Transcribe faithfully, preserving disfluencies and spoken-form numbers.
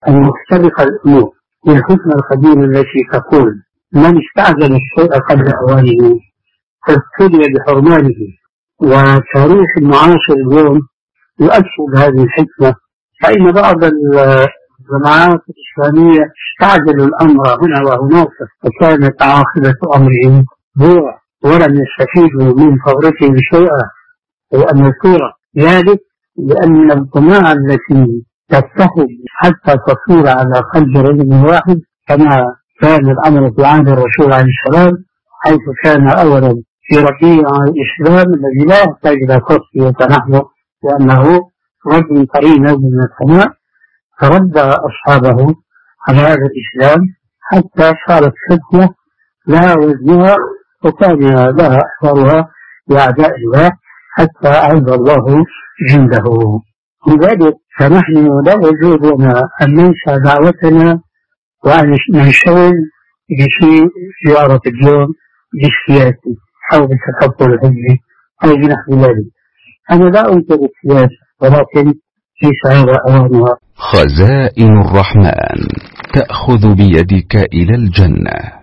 المختلفة الأمور. الحكمة القديمة التي تقول من استعجل الشيء قبل أوانه فابتلي بحرمانه، وتاريخ المعاصر اليوم يؤكد هذه الحكمة، فإن بعض الجماعات الإسلامية استعجلوا الأمر هنا وهناك، فكانت عاقبة أمرهم ضوء ولم يستفيدوا من فورتهم شيئا وأمثورة، ذلك لأن الجماعة التي تتحد حتى تصير على قلب رجل واحد كما كان الأمر في عهد الرسول عليه السلام، حيث كان أولا في ربيع الإسلام الذي لا يحتاج إلى تصفية نحو لأنه رجل قرين من السماء، فرد أصحابه على هذا الإسلام حتى صارت فتنة لها وزنها وكان لها أثرها لأعداء الله حتى أعز الله جنده. لذلك فنحن لا يجوز لنا أن ننسى دعوتنا وأن ننشغل بشيء زيارة اليوم بالسياسة أو بالتكبر العلمي أو بنحو ذلك. أنا لا أنكر السياسة ولكن ليس هذا أوانها. خزائن الرحمن تأخذ بيدك إلى الجنة.